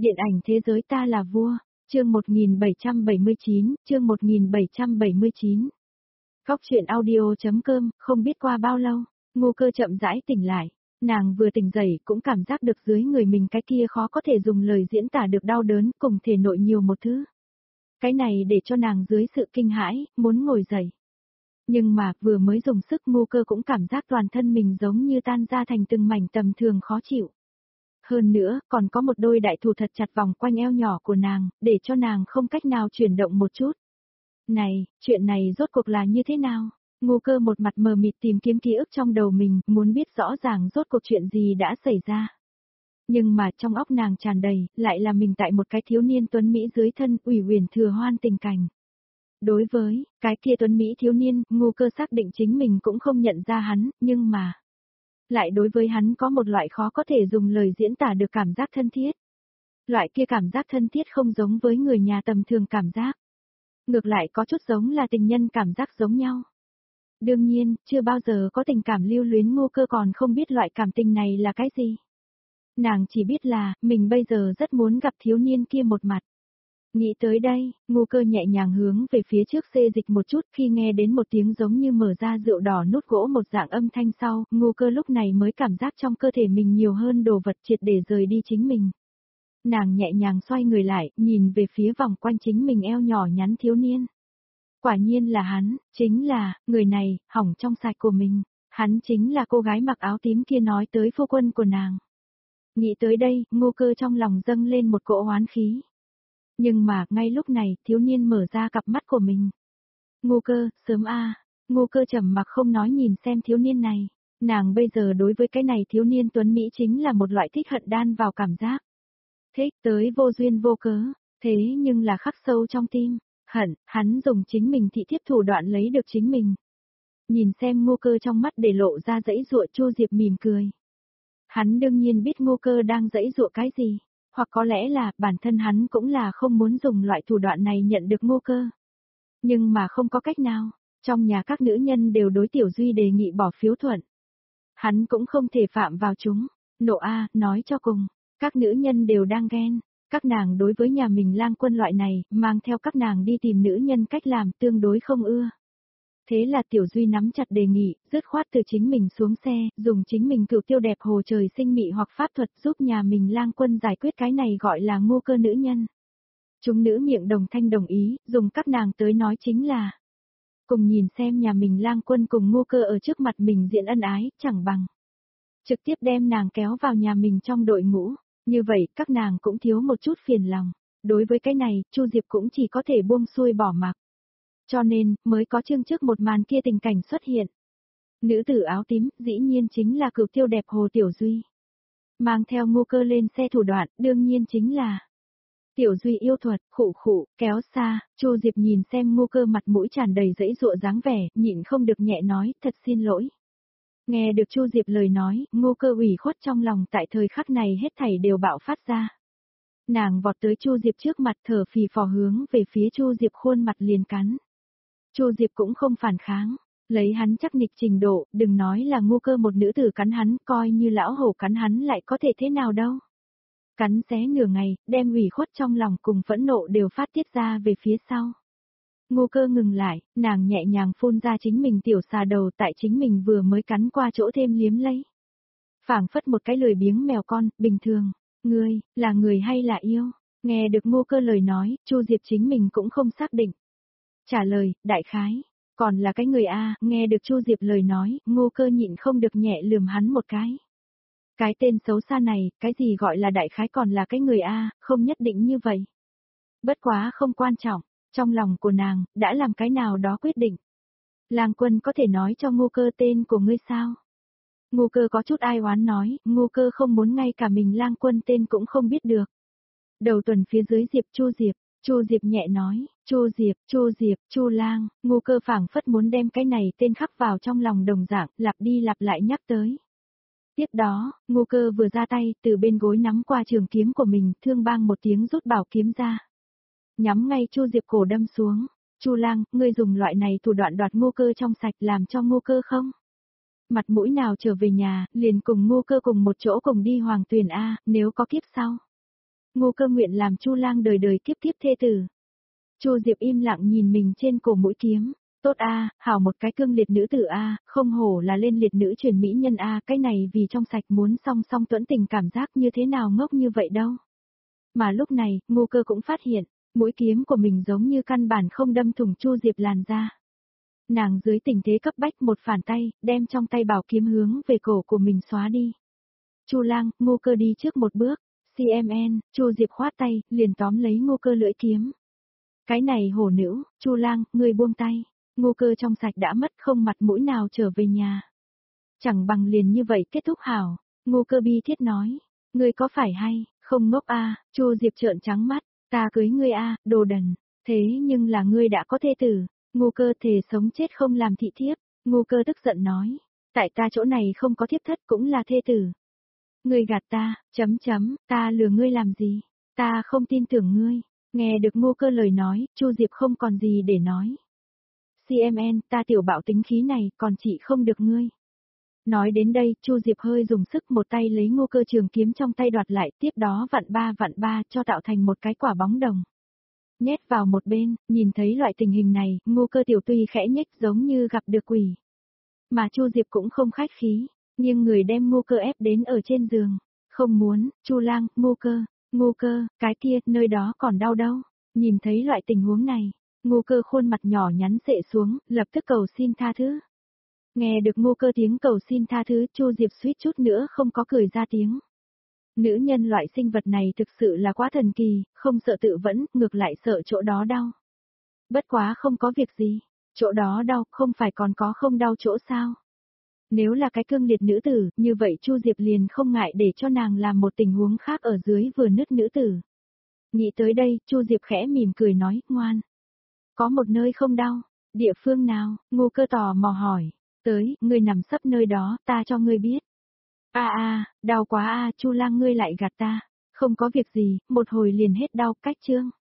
Điện ảnh thế giới ta là vua, chương 1779, chương 1779. Góc truyện audio.com, không biết qua bao lâu, Ngô Cơ chậm rãi tỉnh lại, nàng vừa tỉnh dậy cũng cảm giác được dưới người mình cái kia khó có thể dùng lời diễn tả được đau đớn cùng thể nội nhiều một thứ. Cái này để cho nàng dưới sự kinh hãi, muốn ngồi dậy. Nhưng mà vừa mới dùng sức Ngô Cơ cũng cảm giác toàn thân mình giống như tan ra thành từng mảnh tầm thường khó chịu. Hơn nữa, còn có một đôi đại thủ thật chặt vòng quanh eo nhỏ của nàng, để cho nàng không cách nào chuyển động một chút. Này, chuyện này rốt cuộc là như thế nào? Ngô Cơ một mặt mờ mịt tìm kiếm ký ức trong đầu mình, muốn biết rõ ràng rốt cuộc chuyện gì đã xảy ra. Nhưng mà trong óc nàng tràn đầy, lại là mình tại một cái thiếu niên tuấn Mỹ dưới thân, ủy huyền thừa hoan tình cảnh. Đối với, cái kia tuấn Mỹ thiếu niên, Ngô Cơ xác định chính mình cũng không nhận ra hắn, nhưng mà lại đối với hắn có một loại khó có thể dùng lời diễn tả được cảm giác thân thiết. Loại kia cảm giác thân thiết không giống với người nhà tầm thường cảm giác. Ngược lại có chút giống là tình nhân cảm giác giống nhau. Đương nhiên, chưa bao giờ có tình cảm lưu luyến Ngô Cơ còn không biết loại cảm tình này là cái gì. Nàng chỉ biết là, mình bây giờ rất muốn gặp thiếu niên kia một mặt. Nghĩ tới đây, Ngô Cơ nhẹ nhàng hướng về phía trước xê dịch một chút khi nghe đến một tiếng giống như mở ra rượu đỏ nút gỗ một dạng âm thanh sau, Ngô Cơ lúc này mới cảm giác trong cơ thể mình nhiều hơn đồ vật triệt để rời đi chính mình. Nàng nhẹ nhàng xoay người lại, nhìn về phía vòng quanh chính mình eo nhỏ nhắn thiếu niên. Quả nhiên là hắn, chính là, người này, hỏng trong sạch của mình. Hắn chính là cô gái mặc áo tím kia nói tới phu quân của nàng. Nghĩ tới đây, Ngô Cơ trong lòng dâng lên một cỗ oán khí. Nhưng mà, ngay lúc này, thiếu niên mở ra cặp mắt của mình. Ngô Cơ, sớm a. Ngô Cơ trầm mặc không nói nhìn xem thiếu niên này. Nàng bây giờ đối với cái này thiếu niên tuấn Mỹ chính là một loại thích hận đan vào cảm giác. Thích tới vô duyên vô cớ, thế nhưng là khắc sâu trong tim. Hận, hắn dùng chính mình thị thiếp thủ đoạn lấy được chính mình. Nhìn xem Ngô Cơ trong mắt để lộ ra dãy dụa, Chu Diệp mỉm cười. Hắn đương nhiên biết Ngô Cơ đang dãy dụa cái gì. Hoặc có lẽ là bản thân hắn cũng là không muốn dùng loại thủ đoạn này nhận được Ngô Cơ. Nhưng mà không có cách nào, trong nhà các nữ nhân đều đối Tiểu Duy đề nghị bỏ phiếu thuận. Hắn cũng không thể phạm vào chúng. Nộ a, nói cho cùng, các nữ nhân đều đang ghen. Các nàng đối với nhà mình Lang Quân loại này, mang theo các nàng đi tìm nữ nhân cách làm tương đối không ưa. Thế là Tiểu Duy nắm chặt đề nghị, dứt khoát từ chính mình xuống xe, dùng chính mình cửu tiêu đẹp hồ trời sinh mị hoặc pháp thuật giúp nhà mình Lang Quân giải quyết cái này gọi là Ngô Cơ nữ nhân. Chúng nữ miệng đồng thanh đồng ý, dùng các nàng tới nói chính là cùng nhìn xem nhà mình Lang Quân cùng Ngô Cơ ở trước mặt mình diễn ân ái, chẳng bằng trực tiếp đem nàng kéo vào nhà mình trong đội ngũ, như vậy các nàng cũng thiếu một chút phiền lòng. Đối với cái này, Chu Diệp cũng chỉ có thể buông xuôi bỏ mặc. Cho nên, mới có chương trước một màn kia tình cảnh xuất hiện. Nữ tử áo tím, dĩ nhiên chính là cửu tiêu đẹp hồ Tiểu Duy. Mang theo Ngô Cơ lên xe thủ đoạn, đương nhiên chính là Tiểu Duy yêu thuật, khụ khụ, kéo xa. Chu Diệp nhìn xem Ngô Cơ mặt mũi tràn đầy dãy dụa dáng vẻ, nhịn không được nhẹ nói, thật xin lỗi. Nghe được Chu Diệp lời nói, Ngô Cơ ủy khuất trong lòng tại thời khắc này hết thảy đều bạo phát ra. Nàng vọt tới Chu Diệp trước mặt thở phì phò hướng về phía Chu Diệp khuôn mặt liền cắn. Chu Diệp cũng không phản kháng, lấy hắn chắc nịch trình độ, đừng nói là Ngô Cơ một nữ tử cắn hắn, coi như lão hổ cắn hắn lại có thể thế nào đâu. Cắn xé nửa ngày, đem ủy khuất trong lòng cùng phẫn nộ đều phát tiết ra về phía sau. Ngô Cơ ngừng lại, nàng nhẹ nhàng phun ra chính mình tiểu xà đầu tại chính mình vừa mới cắn qua chỗ thêm liếm lấy. Phảng phất một cái lười biếng mèo con, bình thường, ngươi, là người hay là yêu? Nghe được Ngô Cơ lời nói, Chu Diệp chính mình cũng không xác định. Trả lời, đại khái, còn là cái người a. Nghe được Chu Diệp lời nói, Ngô Cơ nhịn không được nhẹ lườm hắn một cái. Cái tên xấu xa này, cái gì gọi là đại khái còn là cái người a, không nhất định như vậy. Bất quá không quan trọng, trong lòng của nàng, đã làm cái nào đó quyết định. Lang Quân có thể nói cho Ngô Cơ tên của ngươi sao? Ngô Cơ có chút ai oán nói, Ngô Cơ không muốn ngay cả mình Lang Quân tên cũng không biết được. Đầu tuần phía dưới Chu Diệp nhẹ nói, Chu Diệp, Chu Lang. Ngô Cơ phảng phất muốn đem cái này tên khắc vào trong lòng đồng dạng, lặp đi lặp lại nhắc tới. Tiếp đó, Ngô Cơ vừa ra tay, từ bên gối nắm qua trường kiếm của mình, thương bang một tiếng rút bảo kiếm ra. Nhắm ngay Chu Diệp cổ đâm xuống. Chu Lang, ngươi dùng loại này thủ đoạn đoạt Ngô Cơ trong sạch làm cho Ngô Cơ không? Mặt mũi nào trở về nhà, liền cùng Ngô Cơ cùng một chỗ cùng đi Hoàng Tuyền a, nếu có kiếp sau. Ngô Cơ nguyện làm Chu Lang đời đời kiếp kiếp thê tử. Chu Diệp im lặng nhìn mình trên cổ mũi kiếm. Tốt a, hảo một cái cương liệt nữ tử a, không hổ là lên liệt nữ truyền mỹ nhân a, cái này vì trong sạch muốn song song tuẫn tình cảm giác như thế nào ngốc như vậy đâu. Mà lúc này, Ngô Cơ cũng phát hiện, mũi kiếm của mình giống như căn bản không đâm thủng Chu Diệp làn da. Nàng dưới tình thế cấp bách một phản tay, đem trong tay bảo kiếm hướng về cổ của mình xóa đi. Chu Lang, Ngô Cơ đi trước một bước, CMN, Chu Diệp khoát tay, liền tóm lấy Ngô Cơ lưỡi kiếm. Cái này hổ nữ, Chu Lang, ngươi buông tay. Ngô Cơ trong sạch đã mất không mặt mũi nào trở về nhà. Chẳng bằng liền như vậy kết thúc hảo, Ngô Cơ bi thiết nói. Ngươi có phải hay, không ngốc a, Chu Diệp trợn trắng mắt, ta cưới ngươi a, đồ đần, thế nhưng là ngươi đã có thê tử. Ngô Cơ thề sống chết không làm thị thiếp, Ngô Cơ tức giận nói. Tại ta chỗ này không có thiếp thất cũng là thê tử. Ngươi gạt ta, ta lừa ngươi làm gì, ta không tin tưởng ngươi. Nghe được Ngô Cơ lời nói, Chu Diệp không còn gì để nói. CMN, ta tiểu bạo tính khí này, còn chị không được ngươi. Nói đến đây, Chu Diệp hơi dùng sức một tay lấy Ngô Cơ trường kiếm trong tay đoạt lại, tiếp đó vặn ba cho tạo thành một cái quả bóng đồng. Nhét vào một bên, nhìn thấy loại tình hình này, Ngô Cơ tiểu tuy khẽ nhếch giống như gặp được quỷ. Mà Chu Diệp cũng không khách khí, nhưng người đem Ngô Cơ ép đến ở trên giường. Không muốn, Chu Lang, Ngô Cơ, cái kia, nơi đó còn đau đâu. Nhìn thấy loại tình huống này, Ngô Cơ khuôn mặt nhỏ nhắn xệ xuống, lập tức cầu xin tha thứ. Nghe được Ngô Cơ tiếng cầu xin tha thứ, Chu Diệp suýt chút nữa không có cười ra tiếng. Nữ nhân loại sinh vật này thực sự là quá thần kỳ, không sợ tự vẫn, ngược lại sợ chỗ đó đau. Bất quá không có việc gì, chỗ đó đau, không phải còn có không đau chỗ sao? Nếu là cái cương liệt nữ tử, như vậy Chu Diệp liền không ngại để cho nàng làm một tình huống khác ở dưới vừa nứt nữ tử. Nghĩ tới đây, Chu Diệp khẽ mỉm cười nói, ngoan. Có một nơi không đau, địa phương nào, Ngô Cơ tò mò hỏi. Tới, ngươi nằm sấp nơi đó, ta cho ngươi biết. Đau quá Chu Lang ngươi lại gạt ta. Không có việc gì, một hồi liền hết đau, cách chương.